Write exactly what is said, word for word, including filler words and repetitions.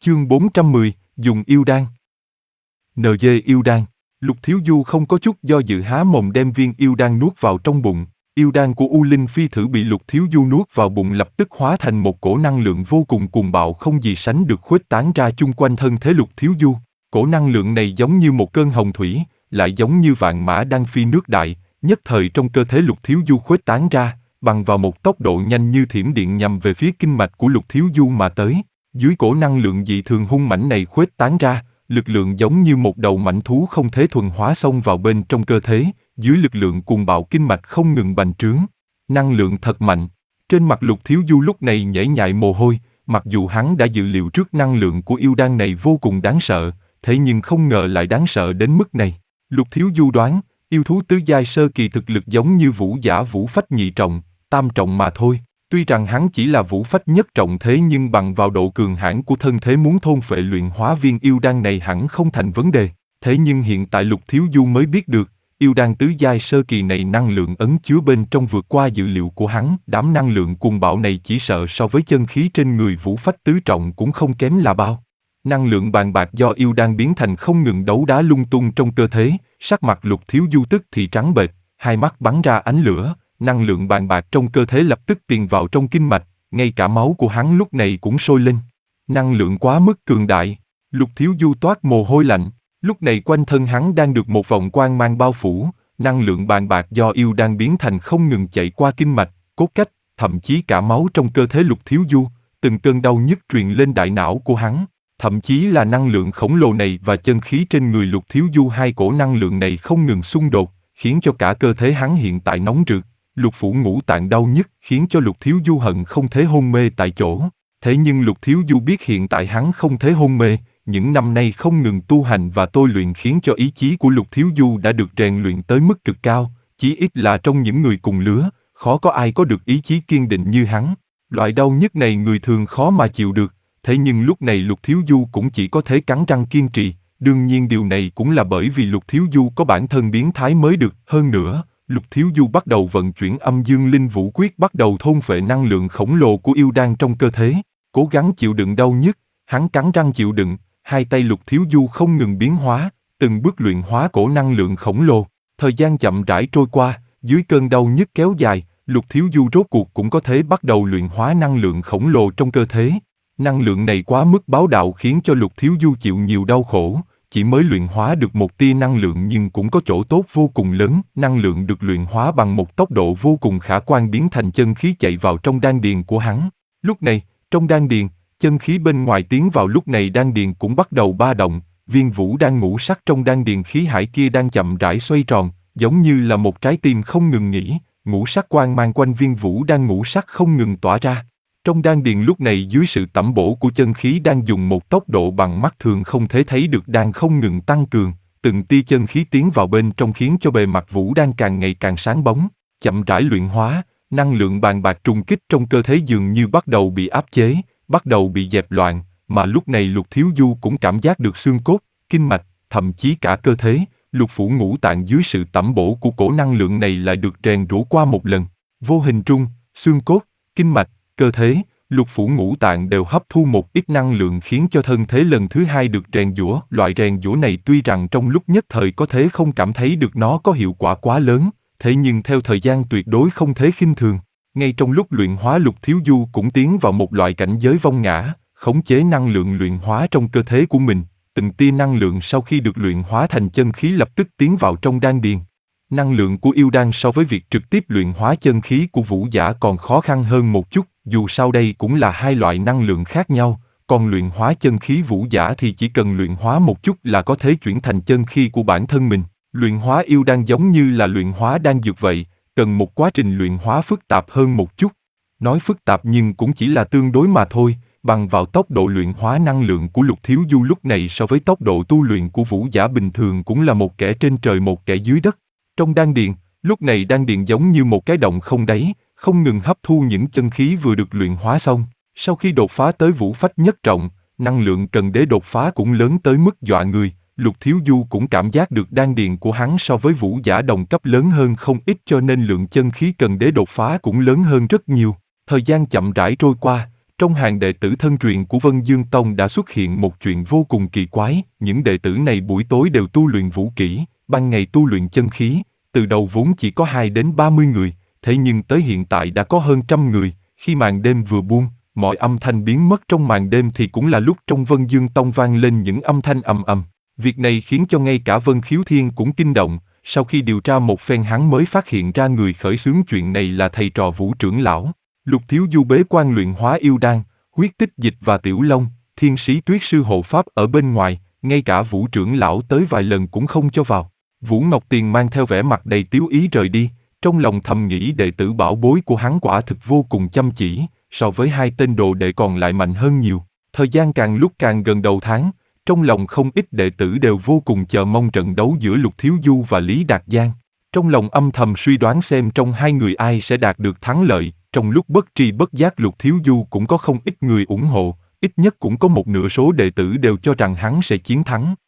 Chương bốn trăm mười, dùng yêu đan. en giê yêu đan. Lục Thiếu Du không có chút do dự há mồm đem viên yêu đan nuốt vào trong bụng. Yêu đan của U Linh Phi Thử bị Lục Thiếu Du nuốt vào bụng lập tức hóa thành một cổ năng lượng vô cùng cuồng bạo không gì sánh được khuếch tán ra chung quanh thân thể Lục Thiếu Du. Cổ năng lượng này giống như một cơn hồng thủy, lại giống như vạn mã đang phi nước đại, nhất thời trong cơ thể Lục Thiếu Du khuếch tán ra, bằng vào một tốc độ nhanh như thiểm điện nhằm về phía kinh mạch của Lục Thiếu Du mà tới. Dưới cổ năng lượng dị thường hung mãnh này khuếch tán ra, lực lượng giống như một đầu mãnh thú không thể thuần hóa xông vào bên trong cơ thể, dưới lực lượng cuồng bạo kinh mạch không ngừng bành trướng. Năng lượng thật mạnh. Trên mặt Lục Thiếu Du lúc này nhễ nhại mồ hôi, mặc dù hắn đã dự liệu trước năng lượng của yêu đan này vô cùng đáng sợ, thế nhưng không ngờ lại đáng sợ đến mức này. Lục Thiếu Du đoán, yêu thú tứ giai sơ kỳ thực lực giống như vũ giả vũ phách nhị trọng, tam trọng mà thôi. Tuy rằng hắn chỉ là vũ phách nhất trọng thế nhưng bằng vào độ cường hãn của thân thế muốn thôn phệ luyện hóa viên yêu đan này hẳn không thành vấn đề. Thế nhưng hiện tại Lục Thiếu Du mới biết được, yêu đan tứ giai sơ kỳ này năng lượng ẩn chứa bên trong vượt qua dự liệu của hắn. Đám năng lượng cuồng bạo này chỉ sợ so với chân khí trên người vũ phách tứ trọng cũng không kém là bao. Năng lượng bàn bạc do yêu đan biến thành không ngừng đấu đá lung tung trong cơ thể, sắc mặt Lục Thiếu Du tức thì trắng bệch, hai mắt bắn ra ánh lửa. Năng lượng bàn bạc trong cơ thể lập tức truyền vào trong kinh mạch, ngay cả máu của hắn lúc này cũng sôi lên. Năng lượng quá mức cường đại, Lục Thiếu Du toát mồ hôi lạnh, lúc này quanh thân hắn đang được một vòng quang mang bao phủ, năng lượng bàn bạc do yêu đan biến thành không ngừng chạy qua kinh mạch, cốt cách, thậm chí cả máu trong cơ thể Lục Thiếu Du, từng cơn đau nhức truyền lên đại não của hắn. Thậm chí là năng lượng khổng lồ này và chân khí trên người Lục Thiếu Du, hai cổ năng lượng này không ngừng xung đột, khiến cho cả cơ thể hắn hiện tại nóng rực. Lục phủ ngũ tạng đau nhức khiến cho Lục Thiếu Du hận không thể hôn mê tại chỗ. Thế nhưng Lục Thiếu Du biết hiện tại hắn không thể hôn mê, những năm nay không ngừng tu hành và tôi luyện khiến cho ý chí của Lục Thiếu Du đã được rèn luyện tới mức cực cao, chí ít là trong những người cùng lứa, khó có ai có được ý chí kiên định như hắn. Loại đau nhức này người thường khó mà chịu được, thế nhưng lúc này Lục Thiếu Du cũng chỉ có thể cắn răng kiên trì, đương nhiên điều này cũng là bởi vì Lục Thiếu Du có bản thân biến thái mới được. Hơn nữa, Lục Thiếu Du bắt đầu vận chuyển âm dương linh vũ quyết, bắt đầu thôn phệ năng lượng khổng lồ của yêu đan trong cơ thể, cố gắng chịu đựng đau nhức, hắn cắn răng chịu đựng, hai tay Lục Thiếu Du không ngừng biến hóa, từng bước luyện hóa cổ năng lượng khổng lồ. Thời gian chậm rãi trôi qua, dưới cơn đau nhức kéo dài, Lục Thiếu Du rốt cuộc cũng có thể bắt đầu luyện hóa năng lượng khổng lồ trong cơ thể. Năng lượng này quá mức bá đạo khiến cho Lục Thiếu Du chịu nhiều đau khổ. Chỉ mới luyện hóa được một tia năng lượng nhưng cũng có chỗ tốt vô cùng lớn, năng lượng được luyện hóa bằng một tốc độ vô cùng khả quan biến thành chân khí chạy vào trong đan điền của hắn. Lúc này, trong đan điền, chân khí bên ngoài tiến vào, lúc này đan điền cũng bắt đầu ba động, viên vũ đan ngũ sắc trong đan điền khí hải kia đang chậm rãi xoay tròn, giống như là một trái tim không ngừng nghỉ, ngũ sắc quang mang quanh viên vũ đan ngũ sắc không ngừng tỏa ra. Trong đan điền lúc này dưới sự tẩm bổ của chân khí đang dùng một tốc độ bằng mắt thường không thể thấy được đang không ngừng tăng cường, từng tia chân khí tiến vào bên trong khiến cho bề mặt vũ đan càng ngày càng sáng bóng, chậm rãi luyện hóa, năng lượng bàn bạc trùng kích trong cơ thể dường như bắt đầu bị áp chế, bắt đầu bị dẹp loạn, mà lúc này Lục Thiếu Du cũng cảm giác được xương cốt, kinh mạch, thậm chí cả cơ thể, lục phủ ngũ tạng dưới sự tẩm bổ của cổ năng lượng này lại được rèn rũa qua một lần, vô hình trung, xương cốt, kinh mạch, cơ thể, lục phủ ngũ tạng đều hấp thu một ít năng lượng khiến cho thân thể lần thứ hai được rèn giũa. Loại rèn giũa này tuy rằng trong lúc nhất thời có thể không cảm thấy được nó có hiệu quả quá lớn, thế nhưng theo thời gian tuyệt đối không thể khinh thường. Ngay trong lúc luyện hóa, Lục Thiếu Du cũng tiến vào một loại cảnh giới vong ngã, khống chế năng lượng luyện hóa trong cơ thể của mình. Từng tia năng lượng sau khi được luyện hóa thành chân khí lập tức tiến vào trong đan điền. Năng lượng của yêu đan so với việc trực tiếp luyện hóa chân khí của vũ giả còn khó khăn hơn một chút, dù sau đây cũng là hai loại năng lượng khác nhau, còn luyện hóa chân khí vũ giả thì chỉ cần luyện hóa một chút là có thể chuyển thành chân khí của bản thân mình. Luyện hóa yêu đan giống như là luyện hóa đan dược vậy, cần một quá trình luyện hóa phức tạp hơn một chút. Nói phức tạp nhưng cũng chỉ là tương đối mà thôi, bằng vào tốc độ luyện hóa năng lượng của Lục Thiếu Du lúc này so với tốc độ tu luyện của vũ giả bình thường cũng là một kẻ trên trời một kẻ dưới đất. Trong đan điền, lúc này đan điền giống như một cái động không đáy, không ngừng hấp thu những chân khí vừa được luyện hóa xong. Sau khi đột phá tới vũ phách nhất trọng, năng lượng cần để đột phá cũng lớn tới mức dọa người. Lục Thiếu Du cũng cảm giác được đan điền của hắn so với vũ giả đồng cấp lớn hơn không ít, cho nên lượng chân khí cần để đột phá cũng lớn hơn rất nhiều. Thời gian chậm rãi trôi qua, Trong hàng đệ tử thân truyền của Vân Dương Tông đã xuất hiện một chuyện vô cùng kỳ quái, những đệ tử này buổi tối đều tu luyện vũ kỹ, ban ngày tu luyện chân khí, từ đầu vốn chỉ có hai đến ba mươi người, thế nhưng tới hiện tại đã có hơn trăm người, khi màn đêm vừa buông, mọi âm thanh biến mất trong màn đêm thì cũng là lúc trong Vân Dương Tông vang lên những âm thanh ầm ầm. Việc này khiến cho ngay cả Vân Khiếu Thiên cũng kinh động, sau khi điều tra một phen hắn mới phát hiện ra người khởi xướng chuyện này là thầy trò Vũ trưởng lão. Lục Thiếu Du bế quan luyện hóa yêu đan, huyết tích dịch và tiểu long, thiên sĩ tuyết sư hộ pháp ở bên ngoài, ngay cả Vũ trưởng lão tới vài lần cũng không cho vào. Vũ Ngọc Tiền mang theo vẻ mặt đầy tiếu ý rời đi, trong lòng thầm nghĩ đệ tử bảo bối của hắn quả thực vô cùng chăm chỉ, so với hai tên đồ đệ còn lại mạnh hơn nhiều. Thời gian càng lúc càng gần đầu tháng, trong lòng không ít đệ tử đều vô cùng chờ mong trận đấu giữa Lục Thiếu Du và Lý Đạt Giang. Trong lòng âm thầm suy đoán xem trong hai người ai sẽ đạt được thắng lợi, trong lúc bất tri bất giác Lục Thiếu Du cũng có không ít người ủng hộ, ít nhất cũng có một nửa số đệ tử đều cho rằng hắn sẽ chiến thắng.